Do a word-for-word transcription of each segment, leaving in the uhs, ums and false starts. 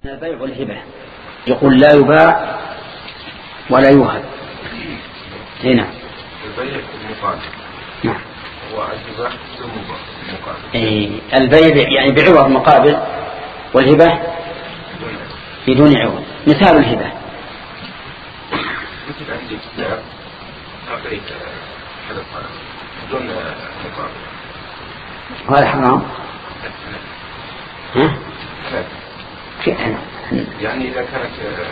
البيع والهبة يقول لا يباع ولا يوهب. هنا البيع المقابل. نعم. والهبة المقابل. إيه البيع يعني بعوض مقابل، والهبة بدون عوض. مثال الهبة مثل عندي كتاب أعطيك هذا بدون مقابل. هذا حرام. ها؟ يعني إذا كانت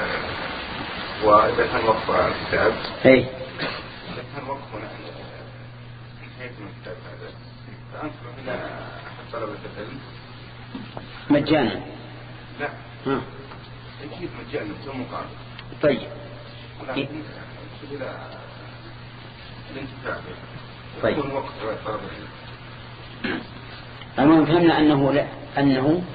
وإذا كان وقف الكتاب أي إذا كان وقف نهاية من الكتاب هذا فأنصر هنا أحد طلبة العلم مجانا. لا ها أكيد مجانا بدون مقابل. طيب لكن إلى الانتفاع طيب يكون وقت طلبة العلم. أما فهمنا أنه لا أنه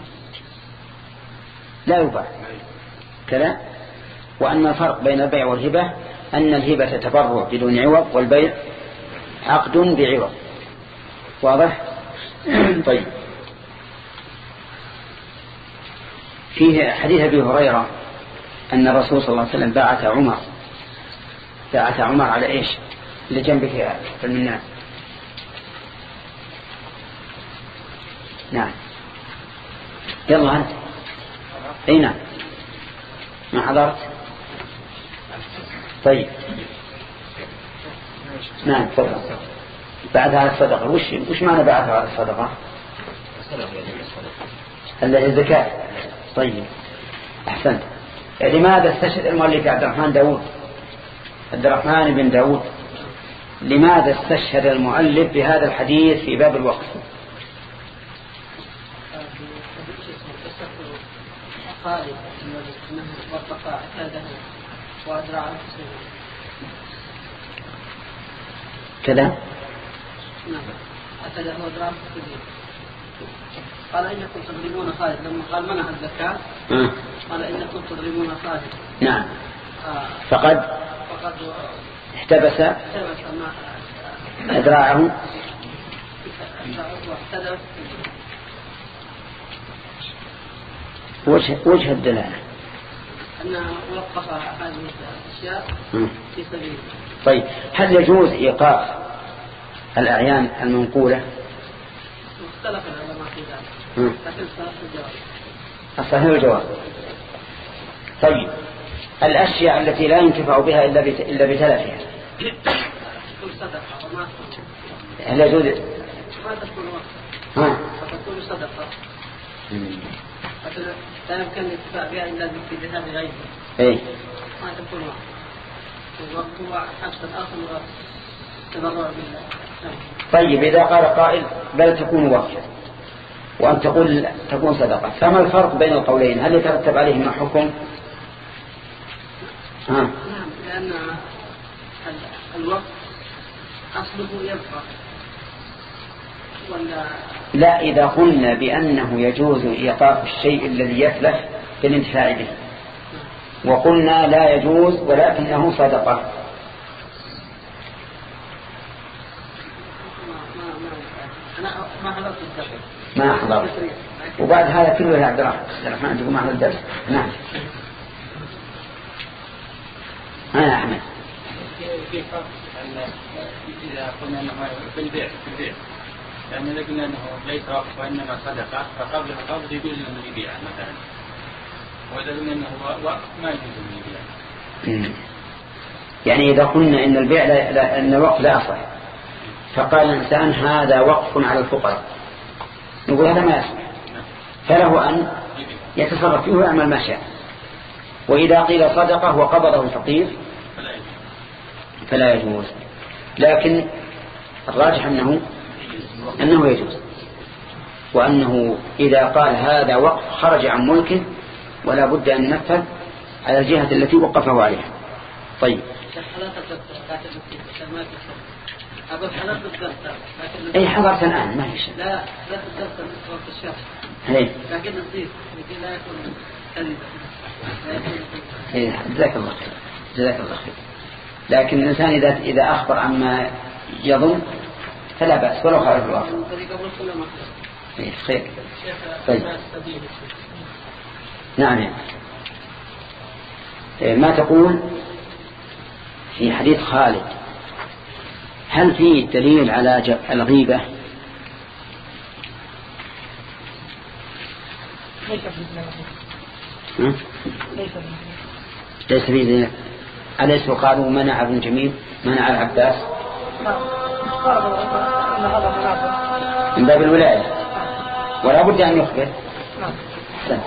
لا يباع كذا، وأن الفرق بين البيع والهبة أن الهبة تبرع بدون عوض والبيع عقد بعوض. واضح؟ طيب فيه حديث أبي هريرة أن الرسول صلى الله عليه وسلم بعث عمر بعث عمر على إيش لجنبك يا فالمنان. نعم يلا أنت. أي نعم ما حضرت. طيب نعم تفضل. بعد على الصدقة وش وش معنى بعد على الصدقة؟ هذا الزكاة. طيب أحسنت. لماذا استشهد المؤلف عبد الرحمن داود عبد الرحمن بن داود لماذا استشهد المؤلف بهذا الحديث في باب الوقف؟ قال انه وفق اعتاده وادرع كذا. نعم اعتاده وادرع قال انكم تضربون خالد لما قال منع الزكاه م. قال انكم تضربون خالد. نعم آه. فقد فقد احتبس احتبس ما أدراعه واحتدث. وجه وجه الدلالة أنه وقف هذه الأشياء في سبيل. طيب هل يجوز إيقاف الأعيان المنقولة؟ مختلف العلماء في ذلك لكن صحيح الجواب. الصحيح الجواب. طيب الأشياء التي لا ينتفع بها إلا إلا بتلفها تكون صدقة وما هل يجوز؟ ما تكون وقت. ها فتكون صدقة. لا يمكن الاتفاق بها إلا بذهاب غيره. إيه ما تكون وقت. الوقت هو حق الآخر وتبرع بالله. طيب إذا قال قائل بل تكون وقفا وأن تقول تكون صدقة، فما الفرق بين القولين؟ هل يترتب عليهما حكم؟ ها نعم لأن الوقت أصله يبقى ولا لا. إذا قلنا بأنه يجوز إيقاف الشيء الذي يتلف بالانتفاع به وقلنا لا يجوز ولكنه صدقة ما حضرت الدرس. ما حضرت. وبعد هذا كله يا عبد الرحمن تقول معنا الدرس. نعم أنا أحمد. في فرق إذا قلنا أنه بالبيع بالبيع لأن إذا قلنا أنه ليس وقف وإنما صدقة فقبل القبض يجوز أنه يبيع مثلا، وإذا قلنا أنه وقف ما يجوز أنه يبيع. يعني إذا قلنا إن البيع لا, لا إن الوقف لا أصح فقال الإنسان هذا وقف على الفقراء نقول هذا ما يصح فله أن يتصرف فيه ويعمل ما شاء. وإذا قيل صدقة وقبضه الفقير فلا يجوز. لكن الراجح أنه أنه يجوز وأنه إذا قال هذا وقف خرج عن ملكه ولا بد أن ينفذ على الجهة التي وقفه عليها. طيب أي حضرت الآن ما هي شيء. لا لا تتذكر وقت الشهر لكن الضيف لكي لا يكون كذبا. جزاك الله خير جزاك الله خير. لكن الإنسان إذا إذا أخبر عما يظن فلا بأس ولو خالف الواقع. خير. طيب نعم. ما تقول في حديث خالد هل فيه دليل على الغيبة؟ ليس فيه دليل. أليس قالوا منع ابن جميل منع العباس من باب الولاية ولا بد أن يخبر. نعم.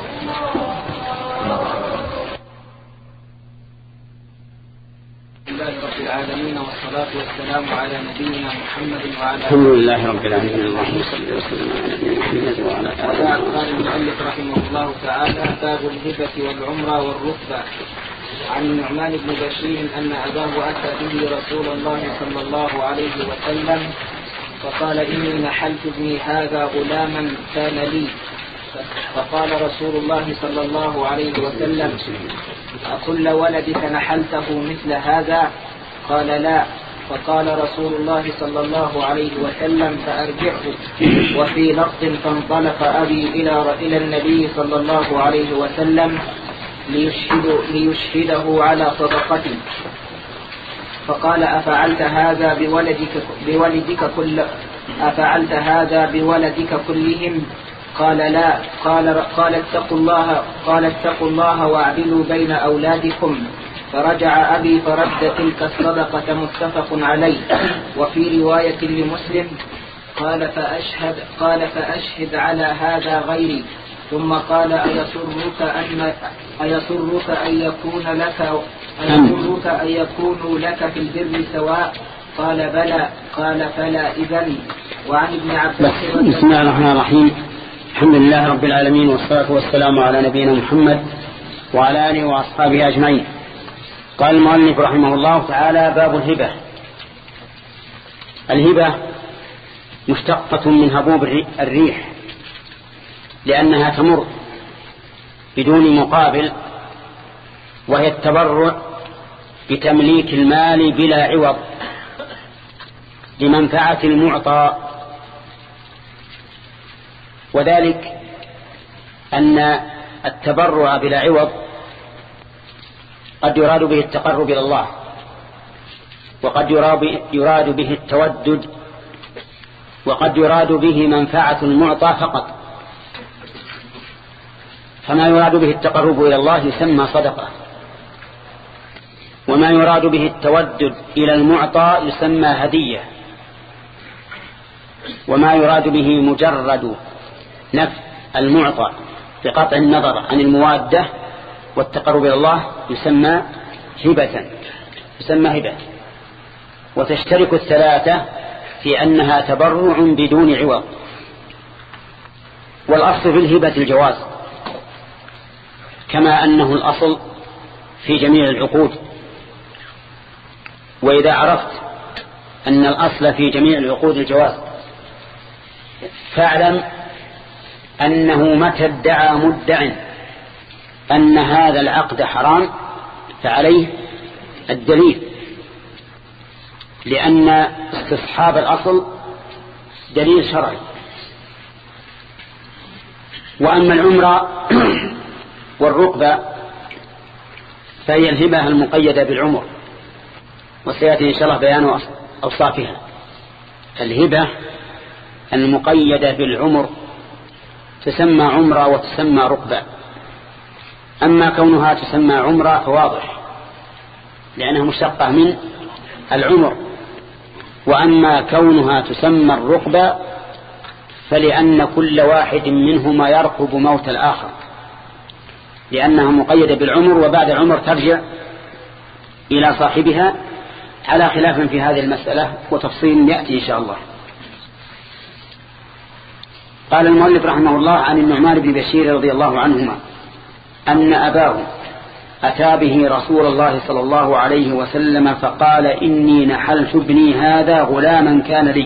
رب العالمين والصلاة والسلام على نبينا محمد وعلى الحمد لله رب العالمين. اللهم صل وسلم على نبينا محمد وعلى آله. قال المؤلف رحمه الله تعالى: باب الهبة والعمرة والركبة. عن النعمان بن بشير أن أباه أتى به رسول الله صلى الله عليه وسلم فقال: إني نحلت ابني هذا غلاما كان لي. فقال رسول الله صلى الله عليه وسلم: أكل ولدك نحلته مثل هذا؟ قال: لا. فقال رسول الله صلى الله عليه وسلم: فأرجعه. وفي لفظ: فانطلق أبي إلى إلى النبي صلى الله عليه وسلم ليشهد ليشهده على صدقته. فقال: أفعلت هذا بولدك بولدك كل أفعلت هذا بولدك كلهم؟ قال: لا. قال قال اتقوا الله قال اتقوا الله واعدلوا بين أولادكم. فرجع أبي فرد تلك الصدقة. متفق عليه. وفي رواية لمسلم قال فأشهد قال فأشهد على هذا غيري. ثم قال: أيسرك أن أيسرك أن يكون لك أيسرك أن يكونوا لك في البر سواء؟ قال: بلى. قال: فلا إذن. وعن ابن عباس. بسم الله الرحمن الرحيم. الحمد لله رب العالمين والصلاة والسلام على نبينا محمد وعلى آله وأصحابه أجمعين. قال المؤلف رحمه الله تعالى: باب الهبة. الهبة مشتقة من هبوب الريح لأنها تمر بدون مقابل، وهي التبرع بتمليك المال بلا عوض لمنفعة المعطى. وذلك أن التبرع بلا عوض قد يراد به التقرب إلى الله، وقد يراد به التودد، وقد يراد به منفعة المعطى فقط. فما يراد به التقرب إلى الله يسمى صدقة، وما يراد به التودد إلى المعطى يسمى هدية، وما يراد به مجرد نفع المعطى بقطع النظر عن الموادة والتقرب إلى الله يسمى هبة يسمى هبة. وتشترك الثلاثة في أنها تبرع بدون عوض. والأصل في الهبة الجواز، كما أنه الأصل في جميع العقود. وإذا عرفت أن الأصل في جميع العقود الجواز فاعلم أنه متى ادعى مدع أن هذا العقد حرام فعليه الدليل، لأن استصحاب الأصل دليل شرعي. وأما العمرة والركبة فهي الهبة المقيدة بالعمر، وسيأتي إن شاء الله بيان أوصافها. الهبة المقيدة بالعمر تسمى عمرة وتسمى ركبة. أما كونها تسمى عمرة فواضح لأنها مشتقة من العمر، وأما كونها تسمى الركبة فلأن كل واحد منهما يركب موت الآخر، لأنها مقيدة بالعمر، وبعد العمر ترجع إلى صاحبها، على خلاف في هذه المسألة وتفصيل يأتي إن شاء الله. قال المؤلف رحمه الله: عن النعمان بن بشير رضي الله عنهما أن أباه أتى به رسول الله صلى الله عليه وسلم فقال: إني نحلت ابني هذا غلاما كان لي.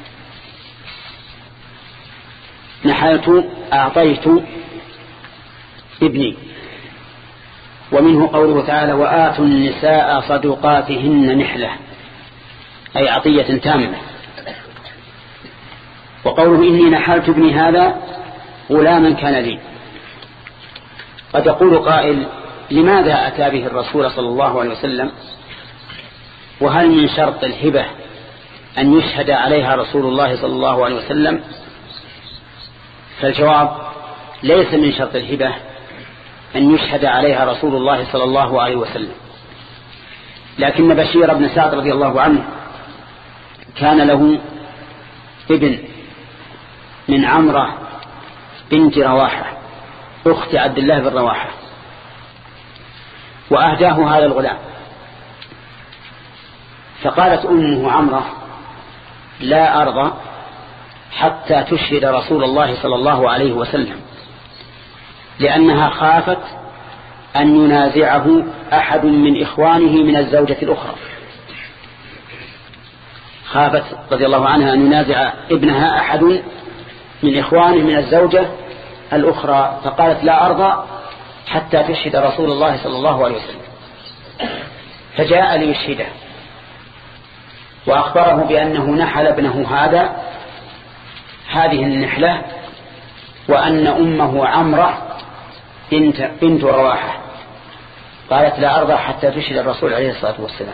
نحلت أعطيت ابني. ومنه قوله تعالى: وآتوا النساء صدقاتهن نحلة، أي عطية تامة. وقوله إني نحلت ابني هذا غلاما كان لي، قد يقول قائل: لماذا أتى به الرسول صلى الله عليه وسلم؟ وهل من شرط الهبة أن يشهد عليها رسول الله صلى الله عليه وسلم؟ فالجواب: ليس من شرط الهبة أن يشهد عليها رسول الله صلى الله عليه وسلم، لكن بشير بن سعد رضي الله عنه كان له ابن من عمرة بنت رواحة أخت عبد الله بن رواحة، وأهداه هذا الغلام. فقالت أمه عمرة: لا أرضى حتى تشهد رسول الله صلى الله عليه وسلم، لأنها خافت أن ينازعه أحد من إخوانه من الزوجة الأخرى. خافت رضي الله عنها أن ينازع ابنها أحد من إخوانه من الزوجة الأخرى، فقالت: لا أرضى حتى تشهد رسول الله صلى الله عليه وسلم. فجاء ليشهده وأخبره بأنه نحل ابنه هذا هذه النحلة، وأن أمه عمرة بنت, بنت رواحة. قالت: لا أرضى حتى تشهد الرسول عليه الصلاة والسلام.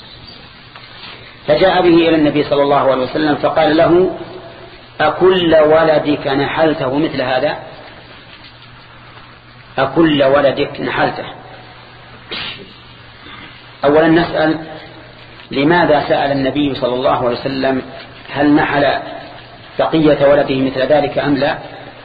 فجاء به إلى النبي صلى الله عليه وسلم فقال له: أكل ولدك نحلته مثل هذا؟ أكل ولدك نحلته؟ أولا نسأل: لماذا سأل النبي صلى الله عليه وسلم هل نحل بقية ولده مثل ذلك أم لا؟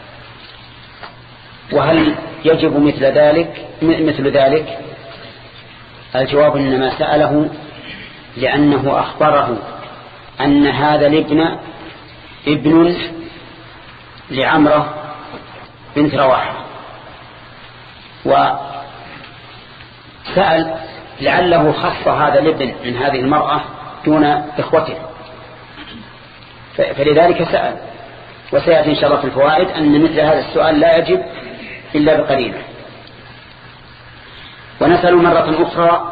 وهل يجب مثل ذلك مثل ذلك؟ الجواب: إنما سأله لأنه أخبره أن هذا الابن ابن لعمرة بنت رواحة، وسأل لعله خص هذا الابن من هذه المرأة دون إخوته، فلذلك سأل. وسيأتي إن شاء الله في الفوائد أن مثل هذا السؤال لا يجب إلا بقرينة. ونسأل مرة أخرى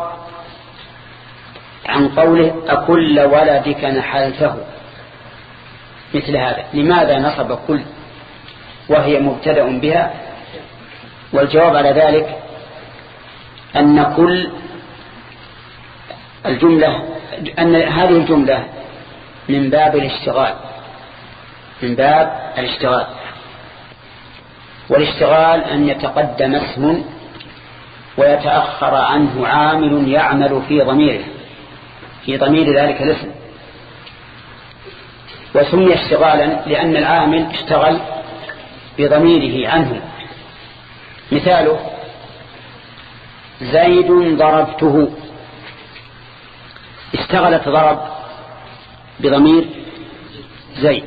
عن قوله: أكل ولدك نحلته مثل هذا؟ لماذا نصب كل وهي مبتدأ بها؟ والجواب على ذلك أن كل الجملة أن هذه الجملة من باب الاشتغال من باب الاشتغال والاشتغال أن يتقدم اسم ويتأخر عنه عامل يعمل في ضميره في ضمير ذلك الاسم. وسمي اشتغالا لأن العامل اشتغل بضميره عنه. مثاله: زيد ضربته. اشتغلت ضرب بضمير زيد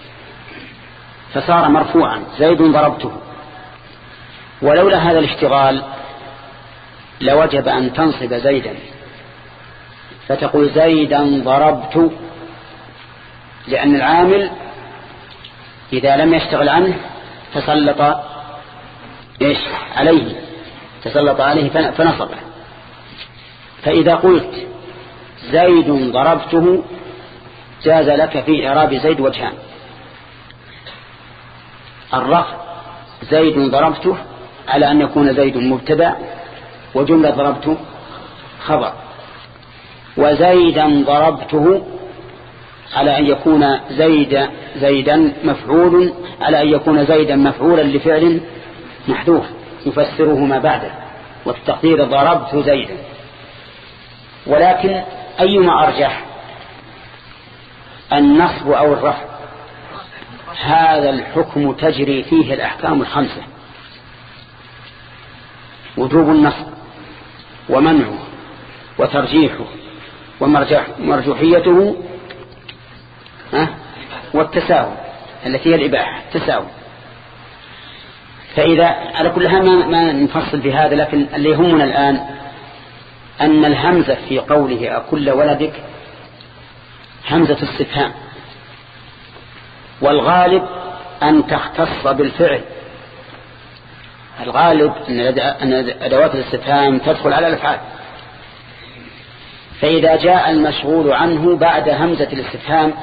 فصار مرفوعا: زيد ضربته. ولولا هذا الاشتغال لوجب أن تنصب زيدا فتقول: زيدا ضربت، لأن العامل إذا لم يشتغل عنه تسلط إيش عليه تسلط عليه فنصبه. فإذا قلت زيد ضربته جاز لك في إعراب زيد وجهان: الرفع زيد ضربته على أن يكون زيد مبتدأ وجملة ضربته خبر، وزيدا ضربته على أن يكون زيد زيدا مفعول على أن يكون زيدا مفعولا لفعل محذوف يفسره ما بعده، والتقدير ضربت زيدا. ولكن أيما أرجح، النصب أو الرفع؟ هذا الحكم تجري فيه الأحكام الخمسة: وجوب النصب ومنعه وترجيحه ومرجوحيته والتساوي التي هي الإباحة التساوي. فإذا على كل حال ما نفصل في هذا، لكن اللي يهمنا الآن أن الهمزة في قوله أكل ولدك همزة استفهام، والغالب أن تختص بالفعل. الغالب أن أدوات الاستفهام تدخل على الأفعال، فإذا جاء المشغول عنه بعد همزة الاستفهام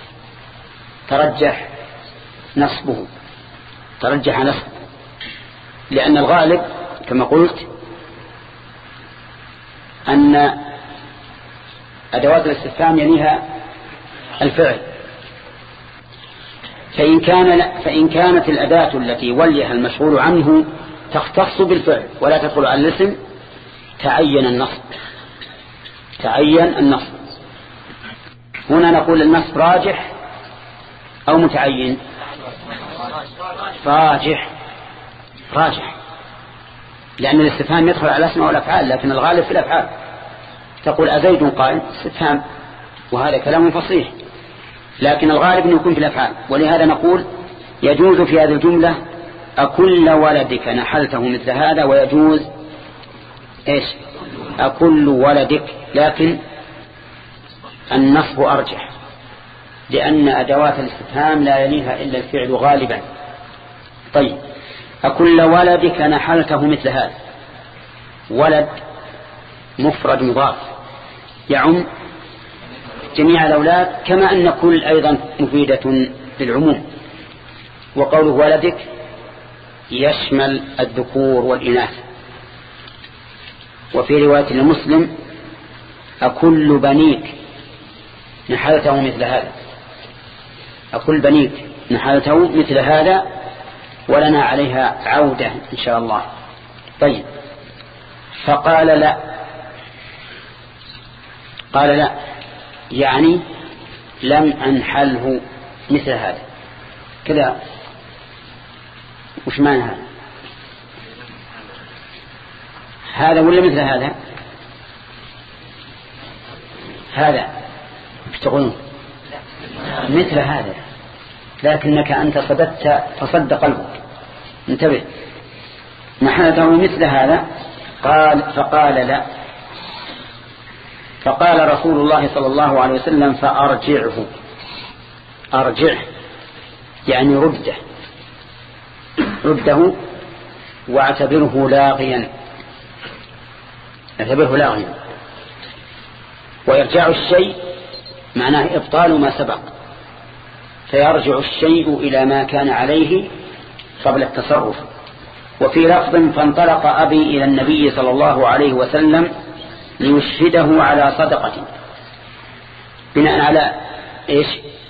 ترجح نصبه ترجح نصبه لأن الغالب كما قلت أن أدوات الاستفهام يليها الفعل، فإن, كان فإن كانت الأداة التي وليها المشغول عنه تختص بالفعل ولا تدخل على الاسم تعين النصب تعين النصب هنا نقول النصب راجح أو متعين؟ راجح راجح لأن الاستفهام يدخل على الأسماء والأفعال، لكن الغالب في الأفعال. تقول أزيد قائم استفهام، وهذا كلام فصيح، لكن الغالب أن يكون في الأفعال. ولهذا نقول يجوز في هذه الجملة أكل ولدك نحلته مثل هذا، ويجوز إيش أكل ولدك، لكن النصب أرجح لأن أدوات الاستفهام لا يليها إلا الفعل غالبا. طيب أكل ولدك نحلته مثل هذا، ولد مفرد مضاف يعم جميع الأولاد، كما أن كل أيضا مفيدة للعموم، وقوله ولدك يشمل الذكور والإناث. وفي رواية لمسلم أكل بنيك نحلته مثل هذا، أكل بنيك نحلته مثل هذا، ولنا عليها عودة إن شاء الله. طيب فقال لا، قال لا يعني لم أنحله مثل هذا كذا. وش معنى هذا؟ هذا ولا مثل هذا؟ هذا تقولون مثل هذا، لكنك أنت صددت فصد قلبك. انتبه، نحلته مثل هذا. قال فقال لا، فقال رسول الله صلى الله عليه وسلم فأرجعه. أرجعه يعني رده رده واعتبره لاغيا، اعتبره لاغيا. وإرجاع الشيء معناه إبطال ما سبق، فيرجع الشيء إلى ما كان عليه قبل التصرف. وفي لفظ فانطلق أبي إلى النبي صلى الله عليه وسلم ليشهده على صدقة، بناء على إيش؟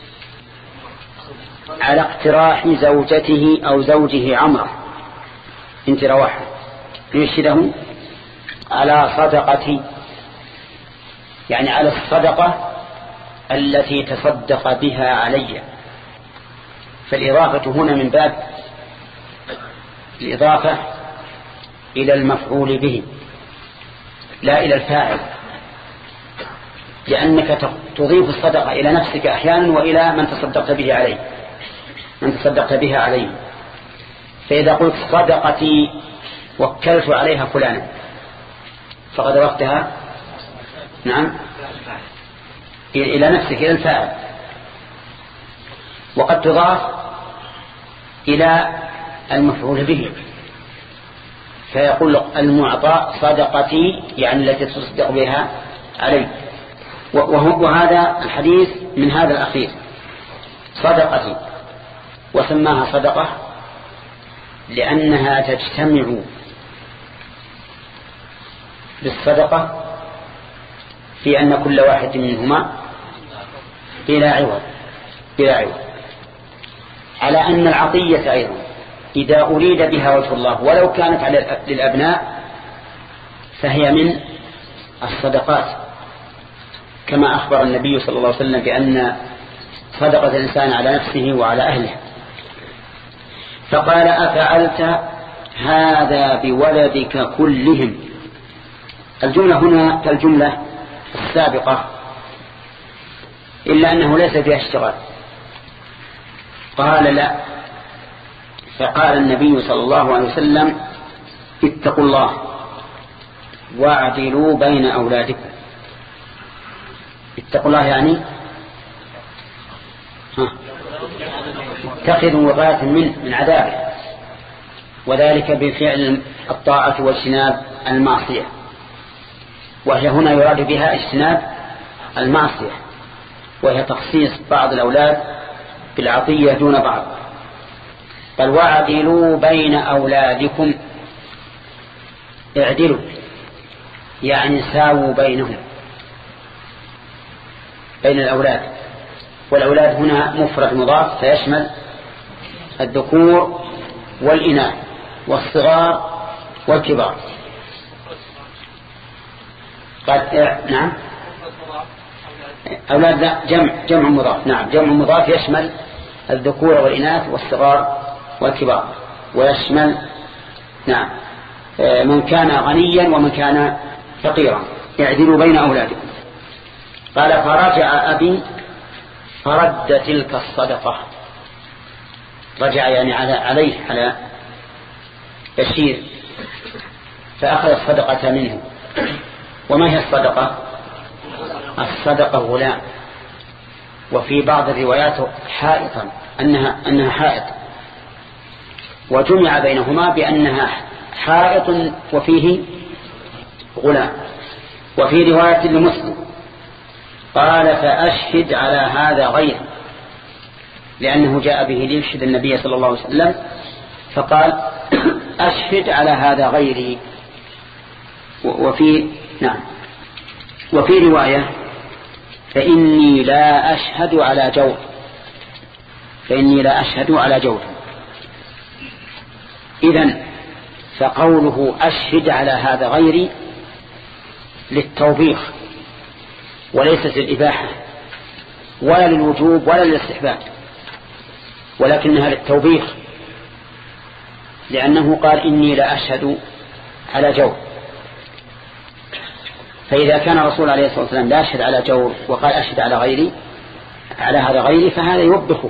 على اقتراح زوجته أو زوجه عمره انت رواحة، ليشهده على صدقة يعني على الصدقة التي تصدق بها علي. فالإضافة هنا من باب الإضافة إلى المفعول به لا إلى الفاعل، لأنك تضيف الصدقة إلى نفسك أحيانا وإلى من تصدقت به عليه من تصدقت بها عليه. فإذا قلت صدقتي وكلت عليها فلانا فقد وقتها نعم إلى نفسك إلى الفاعل. وقد تضاف إلى المفعول به، فيقول المعطى صدقتي يعني التي تصدق بها علي. وهذا الحديث من هذا الأخير صدقتي، وسماها صدقة لأنها تجتمع بالصدقة في أن كل واحد منهما بلا عوض بلا عوض على أن العطية أيضا إذا أريد بها وجه الله ولو كانت على للأبناء فهي من الصدقات، كما أخبر النبي صلى الله عليه وسلم بأن صدقة الإنسان على نفسه وعلى أهله. فقال أفعلت هذا بولدك كلهم. الجملة هنا كالجملة السابقة إلا أنه ليس فيها اشتغال. قال لا، فقال النبي صلى الله عليه وسلم اتقوا الله واعدلوا بين أولادكم. اتقوا الله يعني اتخذوا وقاية من من عذابه، وذلك بفعل الطاعة واجتناب المعصية، وهي هنا يراد بها اجتناب المعصية، وهي تخصيص بعض الأولاد بالعطية دون بعض. قال واعدلوا بين أولادكم، اعدلوا يعني ساووا بينهم بين الأولاد، والأولاد هنا مفرد مضاف فيشمل الذكور والإناث والصغار والكبار. قد نعم أولاد جمع جمع مضاف، نعم جمع مضاف يشمل الذكور والإناث والصغار والكبار، ويشمل نعم من كان غنيا ومن كان فقيرا. اعدلوا بين أولادكم. قال فرجع أبي فرد تلك الصدقة. رجع يعني على عليه على بشير فأخذ الصدقة منه. وما هي الصدقة؟ الصدقة غلام، وفي بعض الروايات حائطا أنها, أنها حائط، وجمع بينهما بأنها حائط وفيه غلام. وفي رواية لمسلم قال فأشهد على هذا غيره، لأنه جاء به ليشهد النبي صلى الله عليه وسلم فقال أشهد على هذا غيري. وفي نعم وفي رواية فإني لا أشهد على جور، فإني لا أشهد على جور. إذن فقوله أشهد على هذا غيري للتوبيخ وليست للإباحة ولا للوجوب ولا للاستحباب، ولكنها للتوبيخ، لأنه قال إني لا أشهد على جور. فإذا كان الرسول عليه الصلاة والسلام لا أشهد على جور وقال أشهد على غيري على هذا غيري فهذا يوبخه.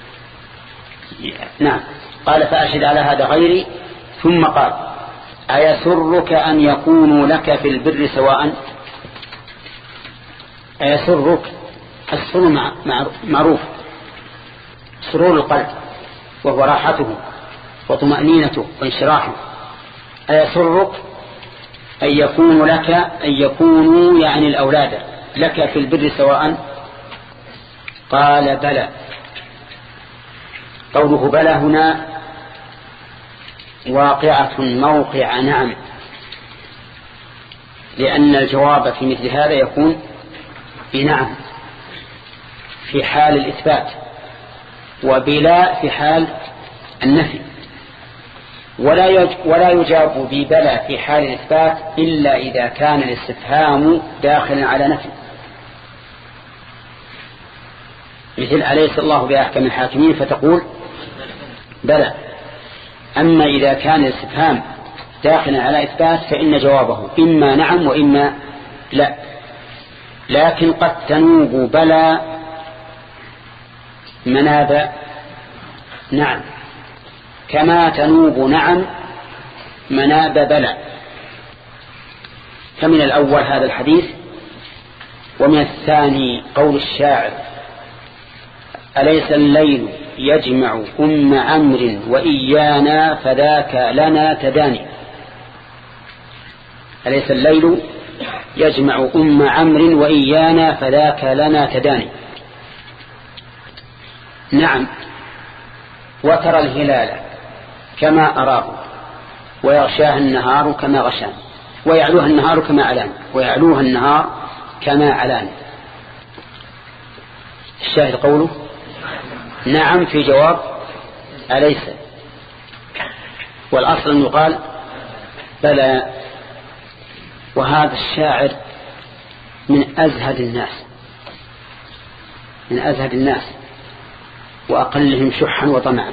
نعم قال فأشهد على هذا غيري، ثم قال أيسرك أن يكونوا لك في البر سواء؟ أيسرك، السرور معروف، سرور القلب وهو راحته وطمأنينته وانشراحه. أيسرك أن يكونوا لك، أن يكونوا يعني الأولاد لك في البر سواء؟ قال بلى. قوله بلى هنا واقعة موقع نعم، لأن الجواب في مثل هذا يكون بنعم في حال الإثبات، وبلا في حال النفي، ولا ولا يجاب ببلا في حال الإثبات إلا إذا كان الاستفهام داخلا على نفي، مثل أليس الله بأحكم الحاكمين فتقول بلى. أما إذا كان الاستفهام داخلا على إثبات فإن جوابه إما نعم وإما لا. لكن قد تنوب بلى مناب نعم، كما تنوب نعم مناب بلى. فمن الأول هذا الحديث، ومن الثاني قول الشاعر أليس الليل يجمع أم عمرو وإيانا فذاك لنا تداني. أليس الليل يجمع أم عمرو وإيانا فذاك لنا تداني. نعم وترى الهلال كما أراه ويغشاه النهار كما غشان، ويعلوها النهار كما علان، ويعلوها النهار كما علان. الشاهد قوله نعم في جواب أليس، والأصل أن يقال بلى. وهذا الشاعر من أزهد الناس، من أزهد الناس وأقلهم شحا وطمعا،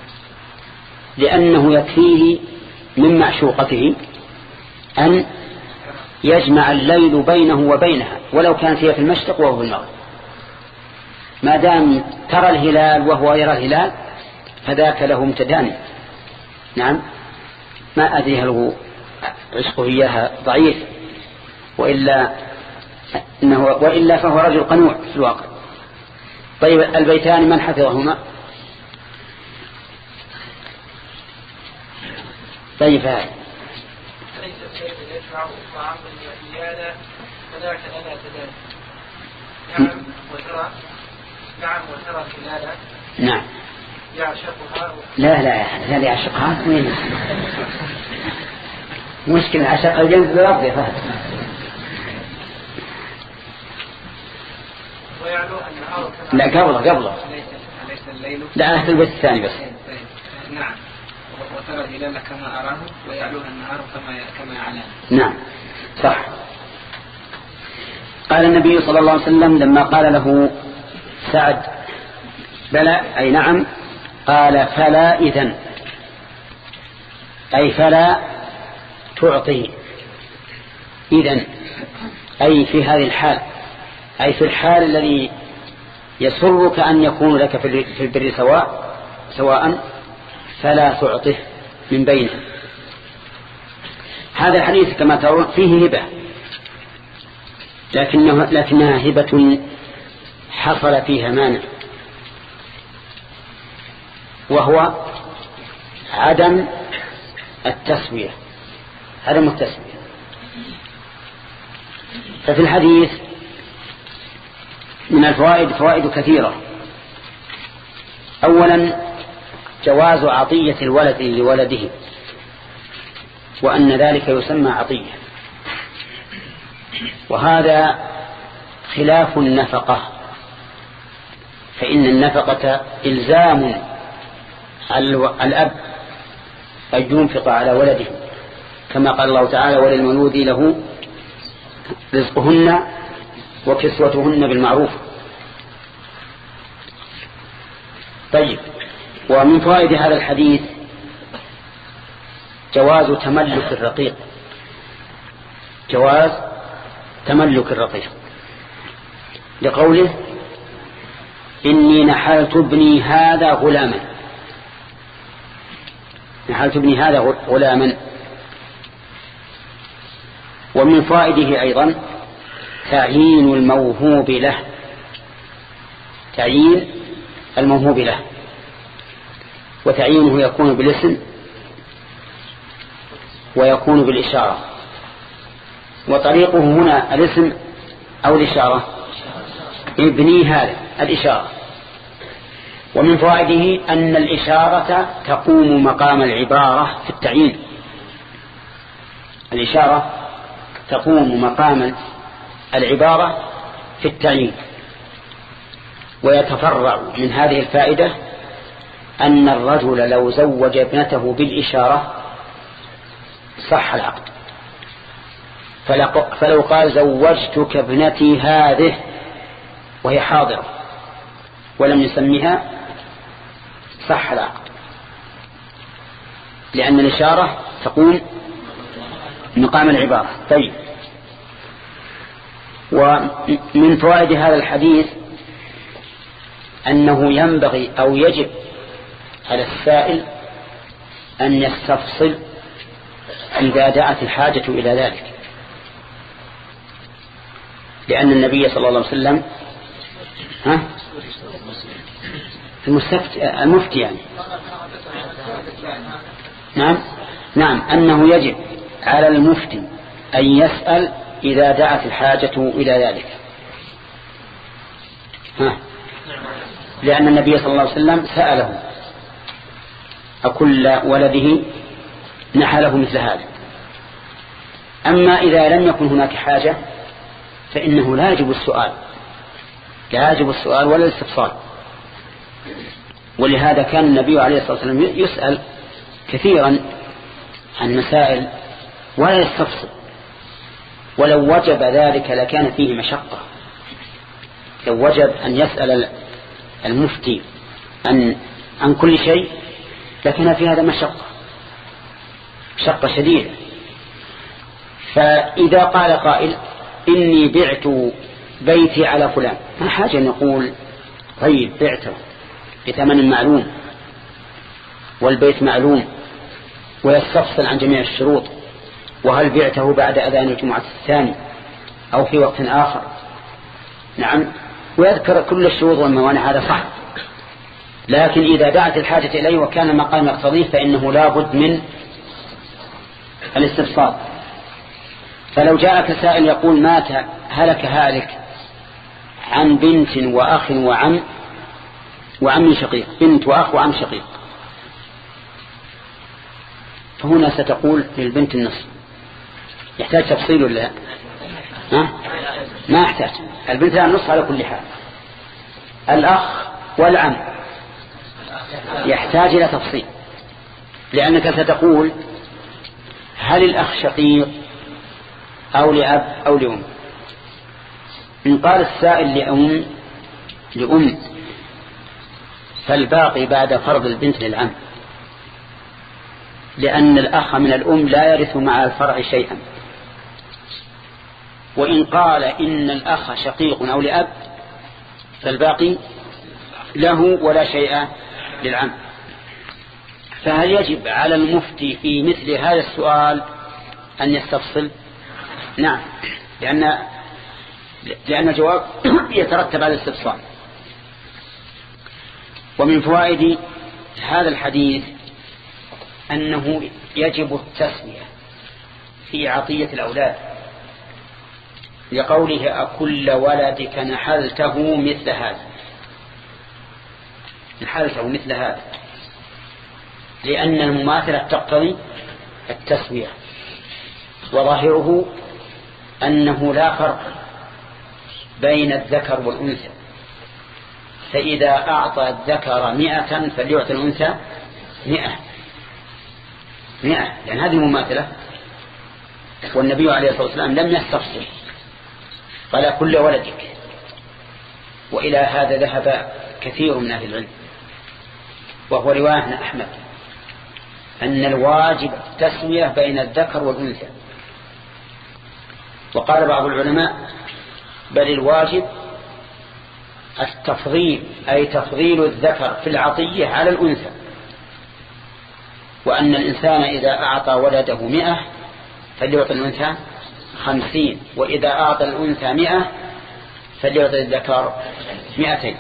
لأنه يكفيه من معشوقته أن يجمع الليل بينه وبينها ولو كانت هي في المشرق وهو في المغرب، ما دام ترى الهلال وهو يرى الهلال فذاك له امتدان. نعم ما أدري هل هو عشقه إياها ضعيف وإلا, إنه وإلا فهو رجل قنوع في الواقع. طيب البيتان من حفظهما؟ طيب هذا ليس الشيء يجمع طعام وإيانا فذاك لنا تدان. نعم وترى نعم وترى الهلال نعم يعشقها. لا لا هذا يعشقها وين؟ مشكلة عشق الجنس بالأرض يا فهد. لا قبله قبله لا أهل البيت الثاني بس. نعم. وترى الهلال كما أراه ويعلوها النهار كما كما يعلم. نعم صح. قال النبي صلى الله عليه وسلم لما قال له سعد بلى أي نعم، قال فلا إذن، أي فلا تعطي إذن، أي في هذه الحال، أي في الحال الذي يسرك أن يكون لك في البر سواء سواء فلا تعطه من بينه. هذا الحديث كما ترون فيه هبة، لكنه لكنها هبة حصل فيها مانع، وهو عدم التسوية، عدم التسوية. ففي الحديث من الفوائد فوائد كثيرة. أولا جواز عطية الولد لولده، وأن ذلك يسمى عطية، وهذا خلاف النفقة، فإن النفقة إلزام على الأب أن ينفق على ولده، كما قال الله تعالى وللمولود له رزقهن وكسوتهن بالمعروف. طيب، ومن فوائد هذا الحديث جواز تملك الرقيق، جواز تملك الرقيق، لقوله إني نحلت ابني هذا غلاما، نحلت ابني هذا غلاما. ومن فوائده أيضا تعيين الموهوب له، تعيين الموهوب له، وتعيينه يكون بالاسم ويكون بالإشارة، وطريقه هنا الاسم أو الإشارة، ابني هذا الإشارة. ومن فوائده أن الإشارة تقوم مقام العبارة في التعيين، الإشارة تقوم مقام العبارة في التعيين. ويتفرع من هذه الفائدة أن الرجل لو زوج ابنته بالإشارة صح العقد، فلو قال زوجتك ابنتي هذه وهي حاضرة ولم يسميها صح العقد، لأن الإشارة تقوم مقام العبارة. طيب، ومن فوائد هذا الحديث أنه ينبغي أو يجب على السائل أن يستفصل إذا دعت الحاجة إلى ذلك، لأن النبي صلى الله عليه وسلم ها المفتي يعني نعم نعم أنه يجب على المفتي أن يسأل إذا دعت الحاجة إلى ذلك، ها لأن النبي صلى الله عليه وسلم سأله أكل ولده نحله مثل هذا. أما إذا لم يكن هناك حاجة فإنه لا يجب السؤال، لا يجب السؤال ولا الاستفصال. ولهذا كان النبي عليه الصلاة والسلام يسأل كثيرا عن مسائل ولا يستفصل، ولو وجب ذلك لكان فيه مشقة. لو وجب أن يسأل المفتي عن عن كل شيء لكن في هذا مشقة مشقة شديدة. فإذا قال قائل إني بعت بيتي على فلان، ما حاجة أن يقول طيب بعته بثمن معلوم والبيت معلوم، ويستفصل عن جميع الشروط، وهل بعته بعد أذان الجمعة الثاني أو في وقت آخر، نعم، ويذكر كل الشروط والموانع، هذا صح. لكن إذا دعت الحاجة إليه وكان المقام يقتضيه فإنه لا بد من الاستفصال. فلو جاءك سائل يقول مات هلك هالك عن بنت وأخ وعم وعم شقيق، بنت وأخ وعم شقيق، فهنا ستقول للبنت النصف يحتاج تفصيل ولا ها؟ ما يحتاج. البنت لها النصف على كل حال. الأخ والعم يحتاج إلى تفصيل، لأنك ستقول هل الأخ شقيق أو لأب أو لأم؟ إن قال السائل لأم لأم فالباقي بعد فرض البنت للعم، لأن الأخ من الأم لا يرث مع الفرع شيئا. وإن قال إن الأخ شقيق أو لأب فالباقي له ولا شيء للعم. فهل يجب على المفتي في مثل هذا السؤال أن يستفصل؟ نعم، لأن لأن الجواب يترتب على الاستفصال. ومن فوائد هذا الحديث أنه يجب التسوية في عطية الأولاد، لقوله أكل ولدك نحلته مثل هذا، نحلته مثل هذا، لأن المماثلة تقتضي التسوية. وظاهره أنه لا فرق بين الذكر والأنثى، فإذا أعطى الذكر مئة فليعطي الأنثى مئة مئة، لأن هذه المماثلة. والنبي عليه الصلاة والسلام لم يستفصل، قال كل ولدك. وإلى هذا ذهب كثير من أهل العلم، وهو رواية أحمد، أن الواجب التسوية بين الذكر والأنثى. وقال بعض العلماء بل الواجب التفضيل، أي تفضيل الذكر في العطية على الأنثى، وأن الإنسان إذا أعطى ولده مئة فليعطي الأنثى خمسين، وإذا أعطى الأنثى مئة فليعطي الذكر مئتين.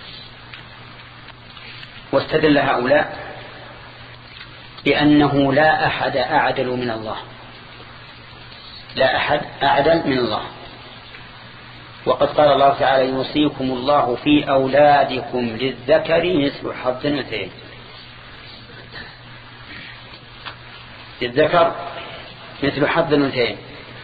واستدل هؤلاء بأنه لا أحد أعدل من الله، لا أحد أعدل من الله. وقد قال الله تعالى يوصيكم الله في أولادكم للذكر مثل حظ الأنثيين، للذكر مثل حظ الأنثيين.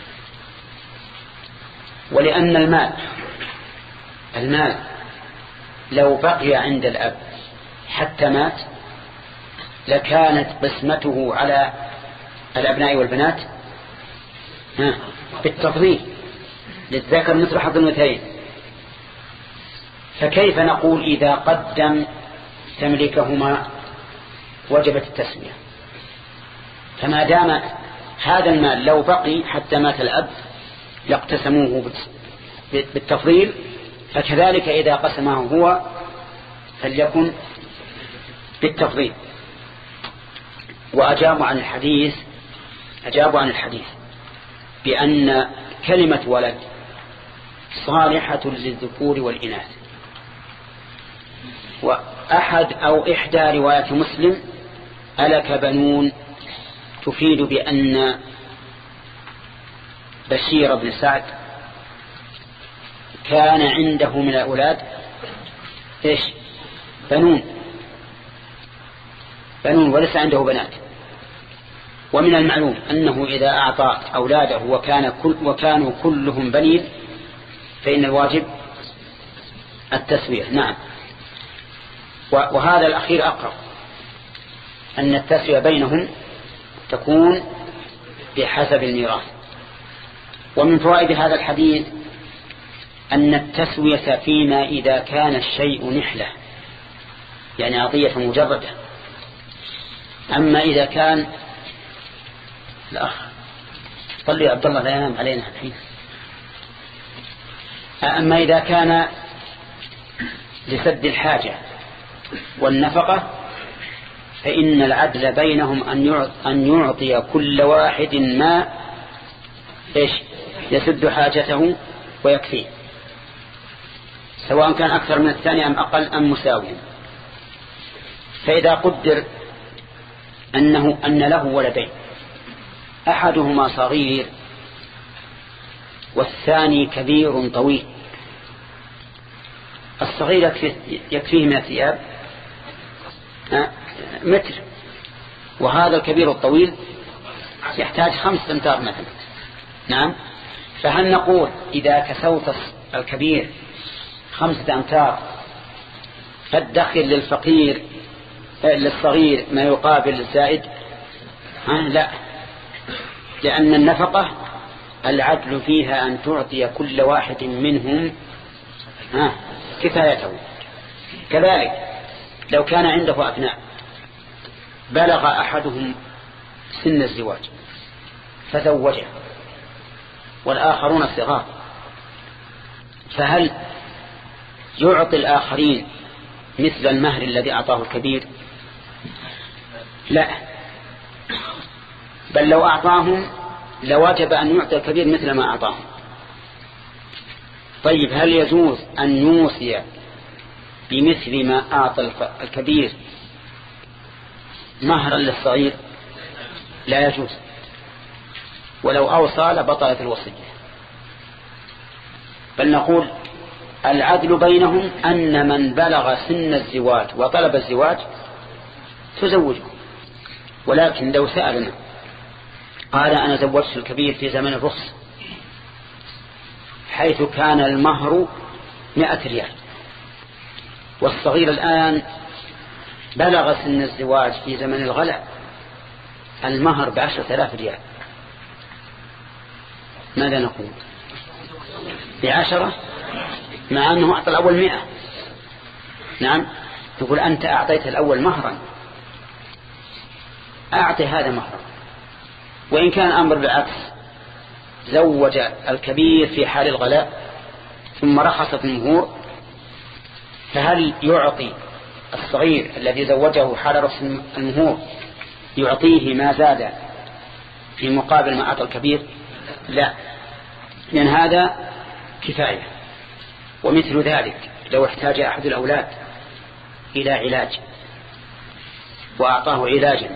ولأن المال المال لو بقي عند الأب حتى مات لكانت قسمته على الأبناء والبنات بالتفضيل، للذكر مثل حظ الأنثيين. فكيف نقول إذا قدم تملكهما وجبت التسوية؟ فما دام هذا المال لو بقي حتى مات الأب لاقتسموه بالتفضيل، فكذلك إذا قسمه هو فليكن بالتفضيل. وأجابوا عن الحديث أجابوا عن الحديث بأن كلمة ولد صالحة للذكور والإناث. وأحد أو إحدى رواية مسلم ألك بنون تفيد بأن بشير بن سعد كان عنده من الأولاد إيش؟ بنون بنون وليس عنده بنات. ومن المعلوم أنه إذا أعطى أولاده وكان كل وكانوا كلهم بنين فإن الواجب التسوية. نعم، وهذا الأخير أقرب، أن التسوية بينهم تكون بحسب الميراث. ومن فوائد هذا الحديث أن التسوية فيما إذا كان الشيء نحلة، يعني عطية مجردة. أما إذا كان الأخ صلي عبد الله لا ينام علينا الحين. أما إذا كان لسد الحاجة والنفقة فإن العدل بينهم أن يعطي كل واحد ما إيش يسد حاجته ويكفيه، سواء كان أكثر من الثاني أم أقل أم مساويا. فإذا قدر أنه أن له ولدين، أحدهما صغير والثاني كبير طويل، الصغير يكفيه من الثياب متر، وهذا الكبير الطويل يحتاج خمس أمتار مثلا. نعم. فهل نقول إذا كسوت الكبير خمسة أمتار فالدخل للفقير للصغير ما يقابل الزائد؟ ها لا، لأن النفقة العدل فيها أن تعطي كل واحد منهم ها كفايته. كذلك لو كان عنده أبناء بلغ أحدهم سن الزواج فزوجه والآخرون صغار، فهل يعطي الآخرين مثل المهر الذي أعطاه الكبير؟ لا، بل لو أعطاهم لوجب أن يعطي الكبير مثل ما أعطاهم. طيب هل يجوز أن يوصي بمثل ما أعطى الكبير مهرا للصغير؟ لا يجوز، ولو أوصى لبطلت الوصية. بل نقول العدل بينهم أن من بلغ سن الزواج وطلب الزواج تزوجه. ولكن لو سألنا قال أنا زوجت الكبير في زمن الرخص حيث كان المهر مئة ريال، والصغير الآن بلغ سن الزواج في زمن الغلاء المهر بعشرة آلاف ريال، ماذا نقول؟ بعشرة مع أنه أعطى الأول مئة. نعم، نقول أنت أعطيت الأول مهرا، أعطي هذا مهرا. وإن كان الأمر بالعكس زوج الكبير في حال الغلاء ثم رخصت المهور، فهل يعطي الصغير الذي زوجه حال رخص المهور يعطيه ما زاد في مقابل ما أعطى الكبير؟ لا، لأن هذا كفاية. ومثل ذلك لو احتاج أحد الأولاد إلى علاج وأعطاه علاجا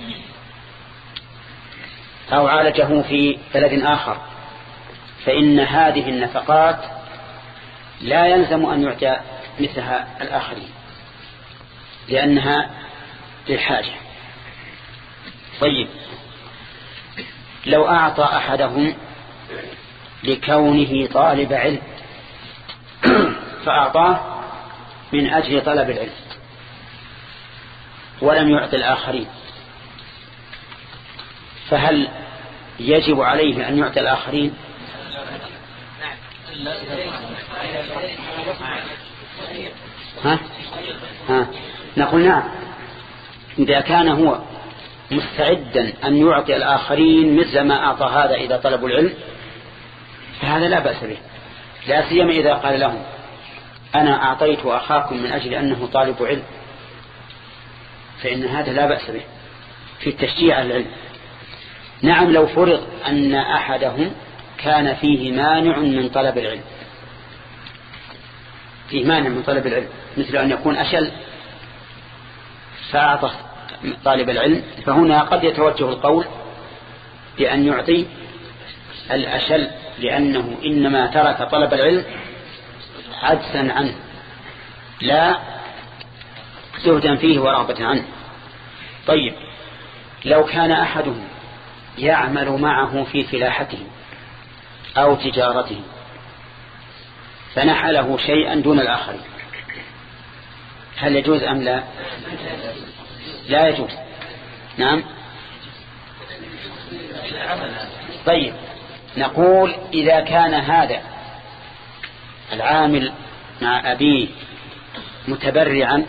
أو عالجه في بلد آخر، فإن هذه النفقات لا يلزم أن يعطى مثلها الآخرين لأنها للحاجة. طيب لو أعطى أحدهم لكونه طالب علم فأعطاه من أجل طلب العلم ولم يعطي الآخرين، فهل يجب عليه أن يعطي الآخرين؟ ها؟ ها؟ نقول نعم، إذا كان هو مستعدا أن يعطي الآخرين مثل ما أعطى هذا إذا طلبوا العلم فهذا لا بأس به، لا سيما إذا قال لهم أنا أعطيت أخاكم من أجل أنه طالب علم، فإن هذا لا بأس به في التشجيع على العلم. نعم، لو فرض أن أحدهم كان فيه مانع من طلب العلم، فيه مانع من طلب العلم مثل أن يكون أشل فأعطى طالب العلم، فهنا قد يتوجه القول بأن يعطي الأشل لأنه إنما ترك طلب العلم عجزا عنه لا زهدا فيه ورغبة عنه. طيب لو كان أحدهم يعمل معه في فلاحته أو تجارته فنحله شيئا دون الآخرين، هل يجوز أم لا؟ لا يجوز. نعم. طيب نقول إذا كان هذا العامل مع أبيه متبرعا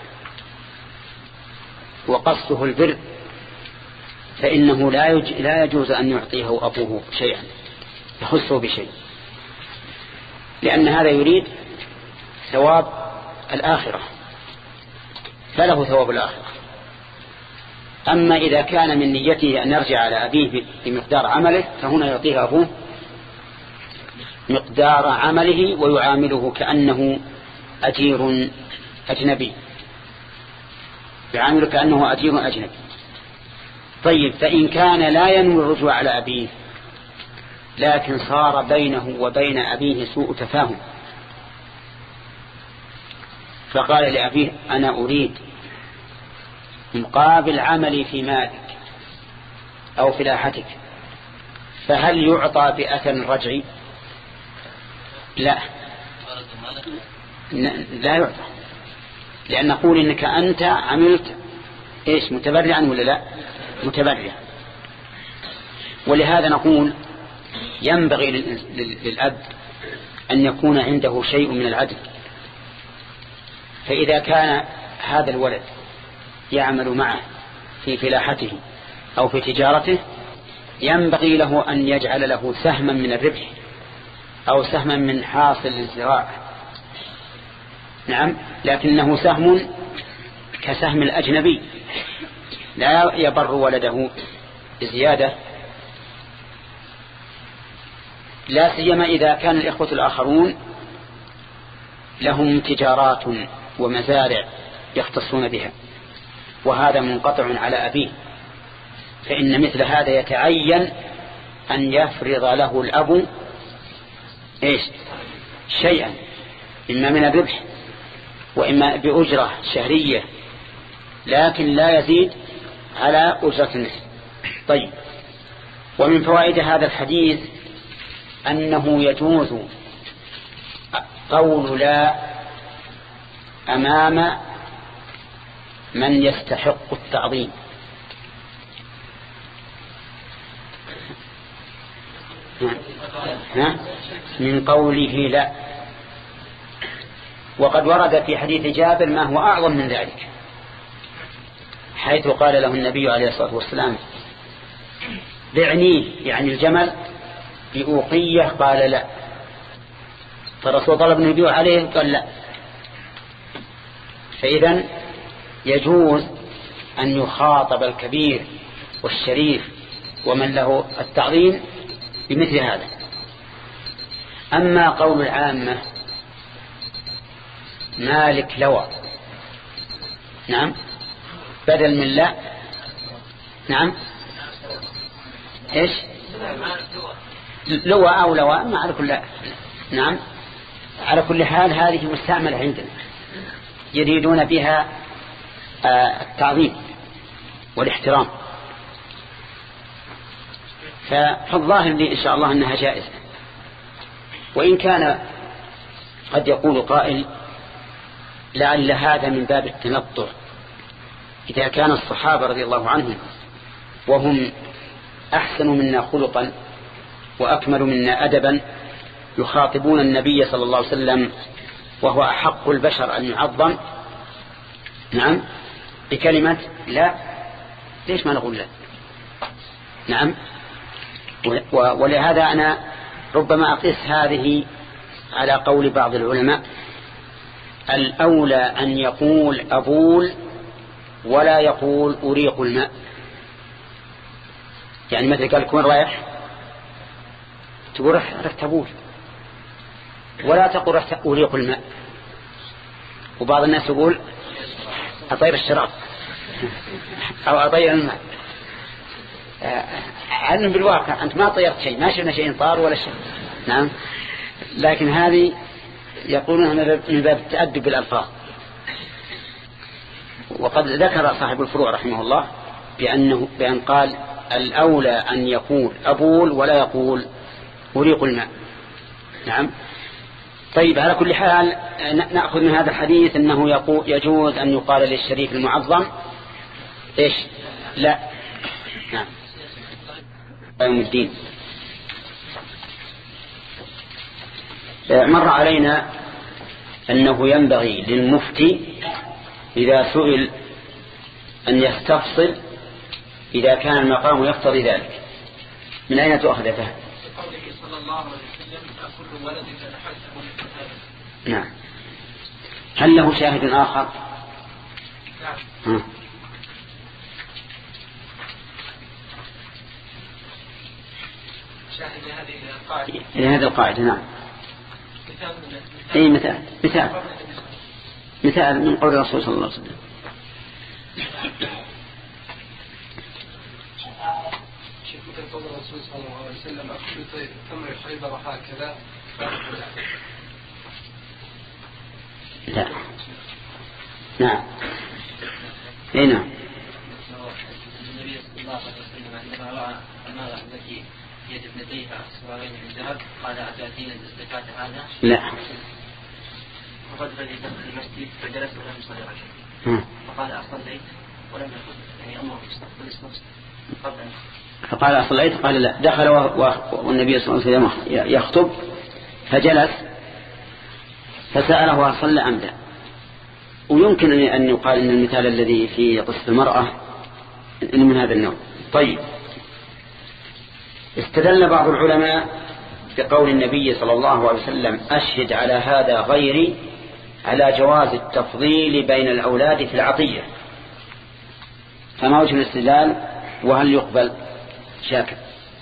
وقصده البر فإنه لا, يج... لا يجوز أن يعطيه أبوه شيئا يخصه بشيء، لأن هذا يريد ثواب الآخرة فله ثواب الآخرة. أما إذا كان من نيته أن يرجع على أبيه بمقدار عمله فهنا يعطيه أبوه مقدار عمله ويعامله كأنه أجير أجنبي، يعامله كأنه أجير أجنبي. طيب فإن كان لا ينوي الرجوع على أبيه لكن صار بينه وبين أبيه سوء تفاهم فقال لأبيه أنا أريد مقابل عملي في مالك أو فلاحتك فهل يعطى بأثر رجعي؟ لا لا يعطى، لأن نقول إنك أنت عملت إيش متبرعا ولا لا متبرع. ولهذا نقول ينبغي للأب أن يكون عنده شيء من العدل. فإذا كان هذا الولد يعمل معه في فلاحته أو في تجارته ينبغي له أن يجعل له سهما من الربح أو سهما من حاصل الزراعة. نعم، لكنه سهم كسهم الأجنبي لا يبر ولده بزيادة، لا سيما إذا كان الإخوة الآخرون لهم تجارات ومزارع يختصون بها وهذا منقطع على أبيه، فإن مثل هذا يتعين أن يفرض له الأب إيش شيئا إما من الربح وإما بأجرة شهرية لكن لا يزيد على أجرة النصف. طيب، ومن فوائد هذا الحديث أنه يجوز قول لا أمام من يستحق التعظيم. من قوله لا، وقد ورد في حديث جابر ما هو أعظم من ذلك، حيث قال له النبي عليه الصلاة والسلام بعنيه يعني الجمل بأوقية، قال لا، فالرسول طلب النبي عليه قال لا. فإذا يجوز أن يخاطب الكبير والشريف ومن له التعظيم بمثل هذا. أما قول العامة مالك لوى، نعم، بدل من لا، نعم، إيش لوى أو لوى، ما على كل، نعم، على كل حال هذه مستعملة عندنا يريدون بها التعظيم والاحترام، فالظاهر لي إن شاء الله أنها جائزة. وإن كان قد يقول قائل لعل هذا من باب التنطع، إذا كان الصحابة رضي الله عنهم وهم أحسن منا خلقا وأكمل منا أدبا يخاطبون النبي صلى الله عليه وسلم وهو أحق البشر أن يعظم، نعم، بكلمة لا، ليش ما نقول لا؟ نعم، ولهذا أنا ربما أقيس هذه على قول بعض العلماء الأولى أن يقول أبول ولا يقول أريق الماء. يعني مثل قال كون رايح تقول رحت أبول ولا تقول رحت أريق الماء. وبعض الناس يقول أطير الشراب أو أطير الماء. علم بالواقع أنت ما طيرت شيء، ما شفنا شيء طار ولا شيء، نعم، لكن هذه يقولون من باب التأدب بالألفاظ. وقد ذكر صاحب الفروع رحمه الله بأنه بأن قال الأولى أن يقول أبول ولا يقول أريق الماء، نعم. طيب، على كل حال نأخذ من هذا الحديث أنه يقول يجوز أن يقال للشريف المعظم إيش لا، نعم. يوم الدين مر علينا أنه ينبغي للمفتي إذا سئل أن يستفصل إذا كان المقام يقتضي ذلك. من أين تؤخذ فهم؟ قوله صلى الله عليه وسلم كل ولد تنحسه للكتاب. نعم. هل له شاهد آخر؟ نعم. شاهد لهذه القاعدة. لهذه القاعدة، نعم. أي مثال مثال مثال من قول الرسول صلى الله عليه وسلم. شوف قول الرسول صلى الله عليه وسلم أكل تمر خيبر هكذا. لا، نعم، أي نعم. النبي صلى الله عليه وسلم عندما رأى النار التي يد ابنتيه الصغيرين الزهد قال أتأتين الزكاة هذا؟ لا. وقد الذي دخل المسجد فجلس ولم يصلي ركعة فقال أصليت ولم يقل يعني أمره بالإسلام قبل فقال أصليت قال لا. دخل والنبي صلى الله عليه وسلم يخطب فجلس فسأله أصلى أم لا. ويمكن أن يقال أن المثال الذي في قصة المرأة من هذا النوع. طيب، استدل بعض العلماء بقول النبي صلى الله عليه وسلم أشهد على هذا غيري على جواز التفضيل بين الأولاد في العطية. فما وجه الاستدلال وهل يقبل؟ شاكر.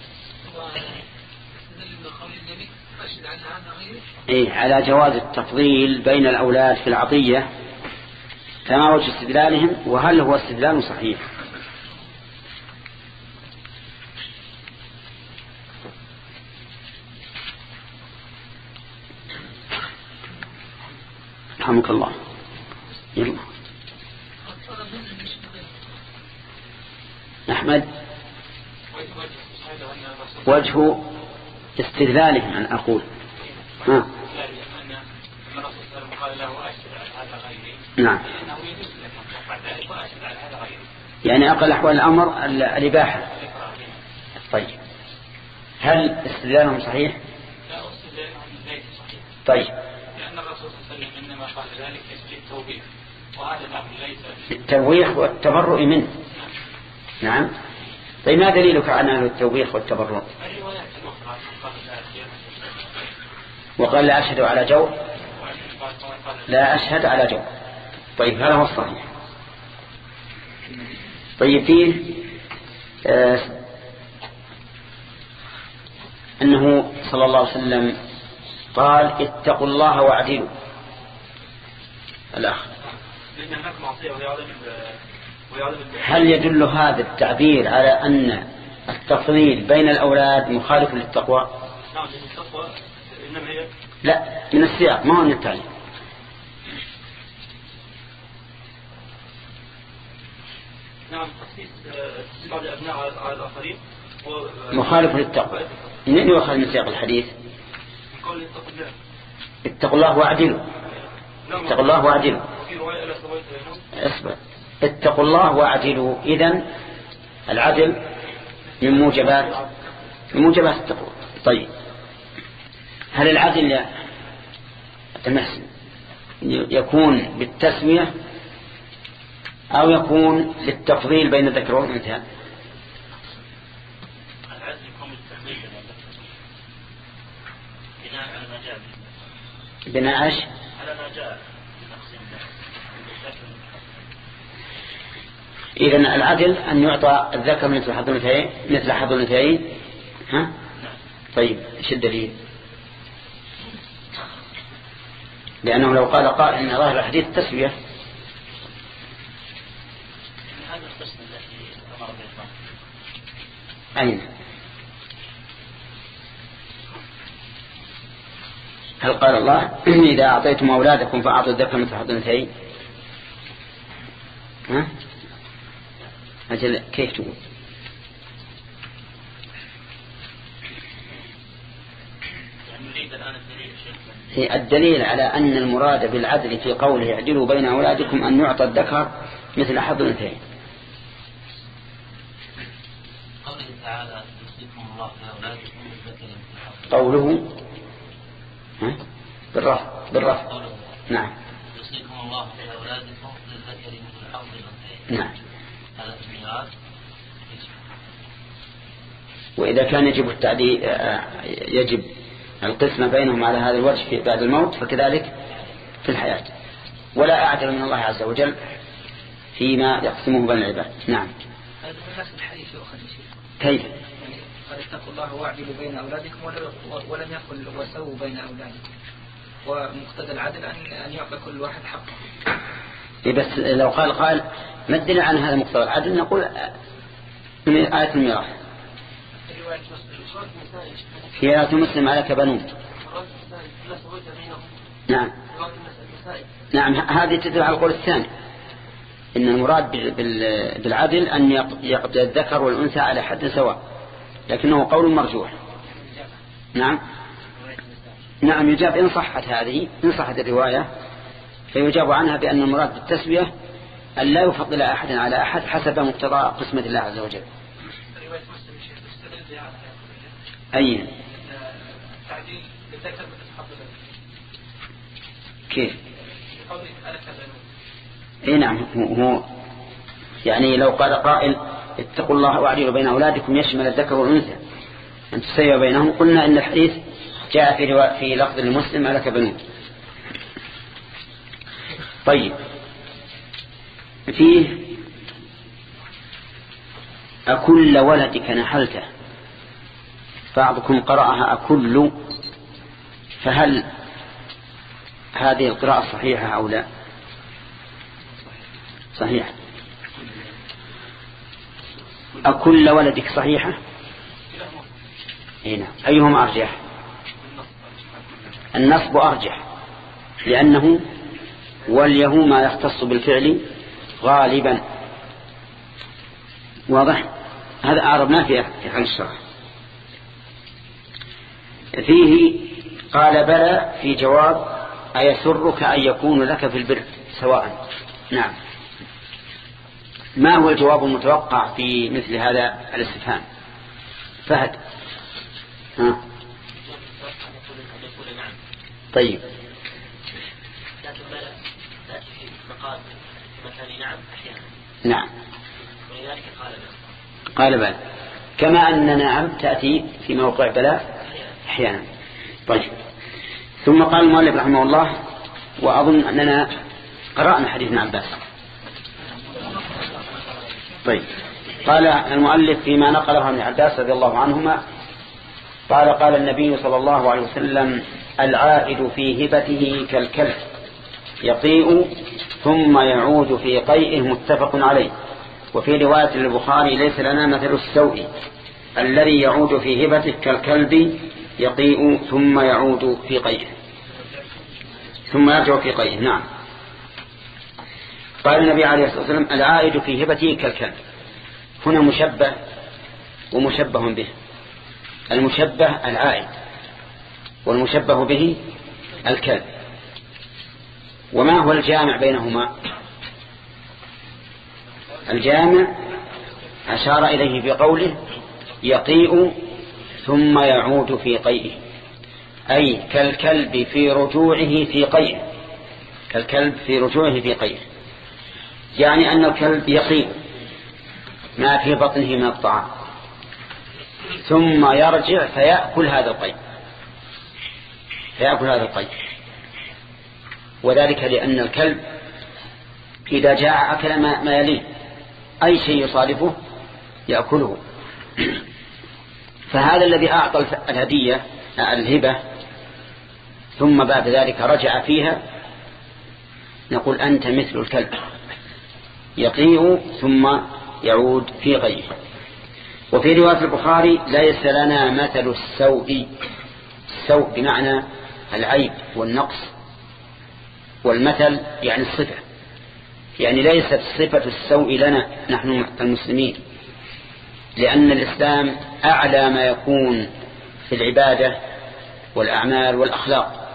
إيه، على جواز التفضيل بين الأولاد في العطية. فما وجه استدلالهم وهل هو استدلال صحيح؟ رحمك الله. يلا أحمد. وجه استدلالهم أن أقول ها. نعم، يعني أقل أحوال الأمر الإباحة. طيب، هل استدلالهم صحيح؟ طيب، لأن الرسول صلى الله عليه وسلم إنما قال ذلك للتوبيخ، وهذا الأمر ليس التوبيخ والتبرؤ منه. نعم. طيب، ما دليلك على التوبيخ والتبرؤ؟ وقال لا أشهد على جور، لا أشهد على جور. طيب، هذا هو الصحيح. طيب، فيه آه أنه صلى الله عليه وسلم قال اتقوا الله واعدلوا. الأخ، هل يدل هذا التعبير على أن التفضيل بين الأولاد مخالف للتقوى؟ لا، من السياق ما هو من التعليم. نعم، تخصيص بعض الأبناء على الآخرين مخالف للتقوى. من يؤخذ من سياق الحديث؟ اتقوا الله واعدلوا. اتقوا الله واعدلوا. اصبر. اتقوا الله واعدلوا. إذن العدل من موجبات من موجبات التقوى. طيب، هل العدل يا تمحسن يكون بالتسوية أو يكون للتفضيل بين الذكر والأنثى؟ العدل يكون بالتفضيل بناء على ما جاء بناء على ما جاء. إذن العدل أن يعطى الذكر مثل حظ الأنثيين مثل حظ الأنثيين. ها؟ طيب، ايش الدليل؟ لأنه لو قال قائل إن ظاهر الحديث تسوية. أين؟ هل قال الله إذا أعطيتم أولادكم فأعطوا الذكر مثل حظ الأنثيين؟ ها؟ أجل كيف تقول؟ هي الدليل على أن المراد بالعدل في قوله اعدلوا بين أولادكم أن يعطى الذكر مثل حظ الأنثيين. قوله تعالى يوصيكم الله في أولادكم بالذكر مثل حظ. قوله ها؟ بالرفع بالرفع. نعم. يوصيكم الله في أولادكم بالذكر مثل حظ الأنثيين. نعم. هذا الميراث. وإذا كان يجب التعديل يجب القسمة بينهم على هذا الوجه في بعد الموت فكذلك في الحياة. ولا أعدل من الله عز وجل فيما يقسمه بين العباد. نعم. هذا نفس الحديث يؤخذ شيء. كيف؟ قال اتقوا الله واعدلوا بين أولادكم ولم يقل وسووا بين أولادكم. ومقتضى العدل أن يعطى كل واحد حقه. بس لو قال قال ما الدليل عن هذا مقتضى العدل نقول من آية الميراث في آية مسلم عليك بنون. نعم نعم هذه تدل على القول الثاني إن المراد بالعدل أن يقضي الذكر والأنثى على حد سواء لكنه قول مرجوح. نعم نعم يجاب إن صحت هذه، إن صحت الرواية فيجاب عنها بأن المراد بالتسوية أن لا يفضل أحد على أحد حسب مقتضى قسمة الله عز وجل. أي كيف؟ اي نعم، هو يعني لو قال قائل اتقوا الله واعدلوا بين أولادكم يشمل الذكر والأنثى أن تسوي بينهم، قلنا إن الحديث جاء في رواية في لفظ المسلم لك بنون. طيب فيه أكل ولدك نحلته، بعضكم قرأها أكل، فهل هذه القراءة صحيحة أو لا؟ صحيح. أكل ولدك صحيحة؟ هنا أيهما أرجح؟ النصب أرجح، لأنه وليه ما يختص بالفعل غالبا. واضح؟ هذا أعربنا فيه في حال الشرح. فيه قال بلى في جواب أيسرك أن يكون لك في البر سواء. نعم. ما هو الجواب المتوقع في مثل هذا الاستفهام؟ فهد. ها. طيب نعم قال بلى، كما أن نعم تأتي في موقع بلى أحيانا. طيب ثم قال المؤلف رحمه الله، وأظن أننا قرأنا حديث ابن عباس. طيب قال المؤلف فيما نقله ابن عباس رضي الله عنهما قال قال النبي صلى الله عليه وسلم العائد في هبته كالكلب يقيء ثم يعود في قيئه، متفق عليه. وفي رواية البخاري ليس لنا مثل السوء الذي يعود في هبته كالكلب يقيء ثم يعود في قيئه ثم يرجع في قيئه. نعم. قال النبي عليه الصلاة والسلام العائد في هبته كالكلب، هنا مشبه ومشبه به. المشبه العائد والمشبه به الكلب. وما هو الجامع بينهما؟ الجامع أشار إليه بقوله يقيء ثم يعود في قيئه، أي كالكلب في رجوعه في قيئه، كالكلب في رجوعه في قيئه، يعني أن الكلب يقيء ما في بطنه من الطعام ثم يرجع فيأكل هذا القيء فيأكل هذا القيء وذلك لأن الكلب إذا جاع أكل ما يليه، أي شيء يصادفه يأكله. فهذا الذي أعطى الهدية الهبة ثم بعد ذلك رجع فيها نقول أنت مثل الكلب يقيء ثم يعود في قيئه. وفي رواية البخاري ليس لنا مثل السوء، السوء بمعنى العيب والنقص، والمثل يعني الصفة، يعني ليست صفة السوء لنا نحن المسلمين، لأن الإسلام أعلى ما يكون في العبادة والأعمال والأخلاق.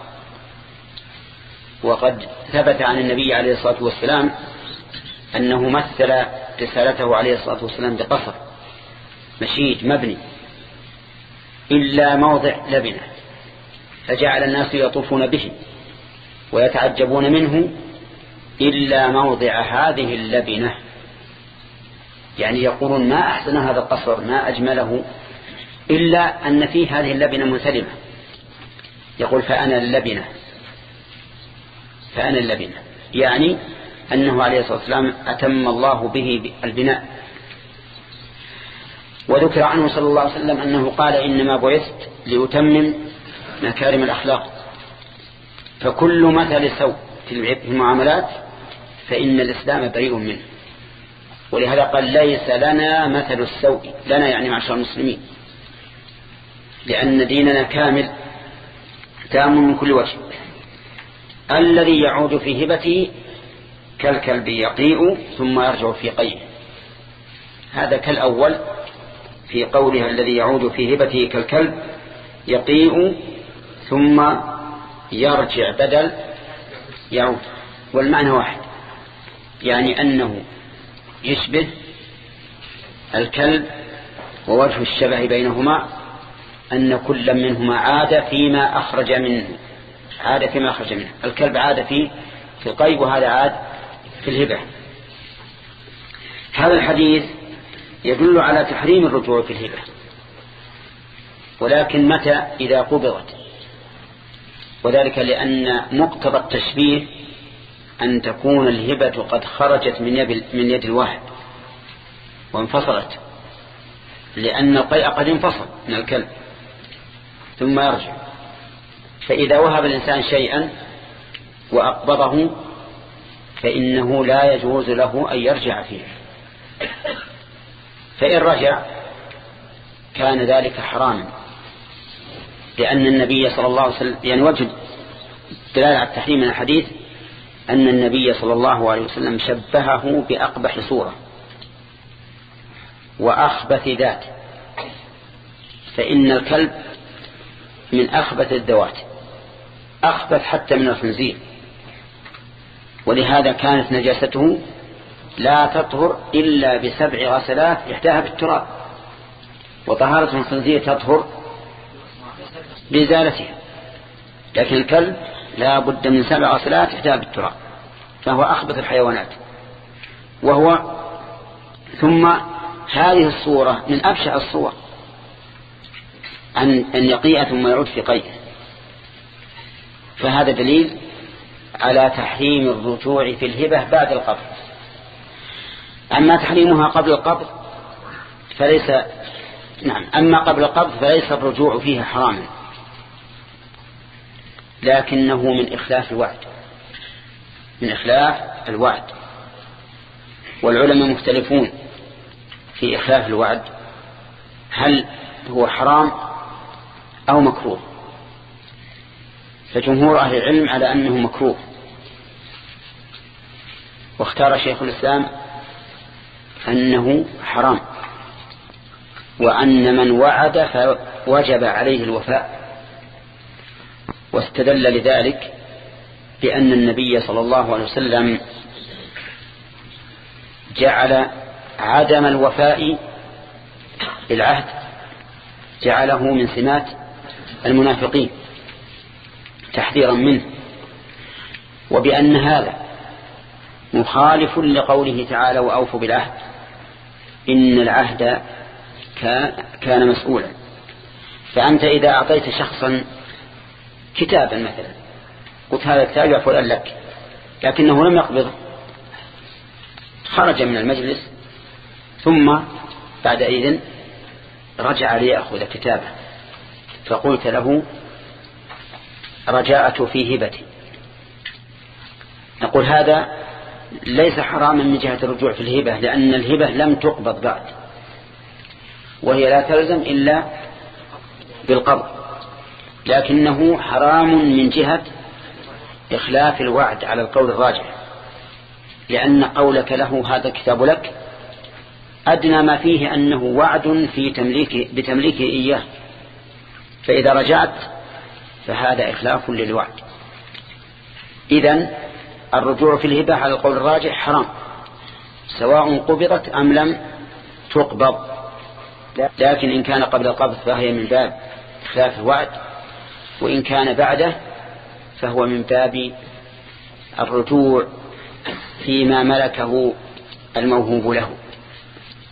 وقد ثبت عن النبي عليه الصلاة والسلام أنه مثل رسالته عليه الصلاة والسلام بقصر مشيد مبني إلا موضع لبنة، فجعل الناس يطوفون به ويتعجبون منه إلا موضع هذه اللبنة، يعني يقولون ما أحسن هذا القصر ما أجمله إلا أن فيه هذه اللبنة منسلمة. يقول فأنا اللبنة فأنا اللبنة يعني أنه عليه الصلاة والسلام أتم الله به البناء. وذكر عنه صلى الله عليه وسلم أنه قال إنما بعثت لأتمم مكارم الأخلاق. فكل مثل سوء في المعاملات فإن الإسلام بريء منه، ولهذا قال ليس لنا مثل السوء، لنا يعني معشر المسلمين، لأن ديننا كامل تام من كل وجه. الذي يعود في هبته كالكلب يقيء ثم يرجع في قيئه، هذا كالأول في قولها الذي يعود في هبته كالكلب يقيء ثم يرجع بدل يعود، والمعنى واحد، يعني أنه يشبه الكلب، ووجه الشبه بينهما أن كل منهما عاد فيما أخرج منه عاد فيما أخرج منه الكلب عاد في في القيء، وهذا عاد في الهبة. هذا الحديث يدل على تحريم الرجوع في الهبة، ولكن متى؟ إذا قبضت، وذلك لأن مقتضى التشبيه أن تكون الهبة قد خرجت من يد, من يد الواحد وانفصلت، لأن القيء قد انفصل من الكلب ثم يرجع. فإذا وهب الإنسان شيئا وأقبضه فإنه لا يجوز له أن يرجع فيه، فإن رجع كان ذلك حراما، لأن النبي صلى الله عليه وسلم، يعني وجد دلالة على التحريم من الحديث أن النبي صلى الله عليه وسلم شبهه بأقبح صورة وأخبث ذات، فإن الكلب من أخبث الذوات، أخبث حتى من الخنزير، ولهذا كانت نجاسته لا تطهر إلا بسبع غسلات إحداها بالتراب، وطهارة الخنزير تطهر بإزالتها، لكن الكلب لا بد من سبع غسلات إحداها بالتراب، فهو أخبث الحيوانات. وهو ثم هذه الصورة من أبشع الصور، أن أن يقيء ثم يعود في قيء، فهذا دليل على تحريم الرجوع في الهبة بعد القبض. أما تحريمها قبل القبض فليس نعم أما قبل القبض فليس الرجوع فيها حراما، لكنه من إخلاف الوعد من إخلاف الوعد والعلماء مختلفون في إخلاف الوعد، هل هو حرام أو مكروه؟ فجمهور أهل العلم على أنه مكروه، واختار شيخ الإسلام أنه حرام، وأن من وعد فوجب عليه الوفاء، واستدل لذلك بأن النبي صلى الله عليه وسلم جعل عدم الوفاء بالعهد جعله من سمات المنافقين تحذيرا منه، وبأن هذا مخالف لقوله تعالى وأوفوا بالعهد إن العهد كان مسؤولا. فأنت إذا أعطيت شخصا كتابا مثلا قلت هذا الكتاب يا فلان لك، لكنه لم يقبضه، خرج من المجلس ثم بعد إذن رجع ليأخذ كتابه، فقلت له رجعت في هبتي، نقول هذا ليس حراما من جهة الرجوع في الهبة، لأن الهبة لم تقبض بعد، وهي لا تلزم إلا بالقبض، لكنه حرام من جهة إخلاف الوعد على القول الراجح، لأن قولك له هذا الكتاب لك أدنى ما فيه أنه وعد في تمليك بتمليكه إياه، فإذا رجعت فهذا إخلاف للوعد. إذن الرجوع في الهبة على القول الراجح حرام، سواء قبضت أم لم تقبض، لكن إن كان قبل القبض فهي من باب إخلاف الوعد، وإن كان بعده فهو من باب الرجوع فيما ملكه الموهوب له،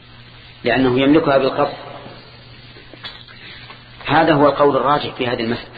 لأنه يملكها بالقبض. هذا هو القول الراجح في هذه المسألة.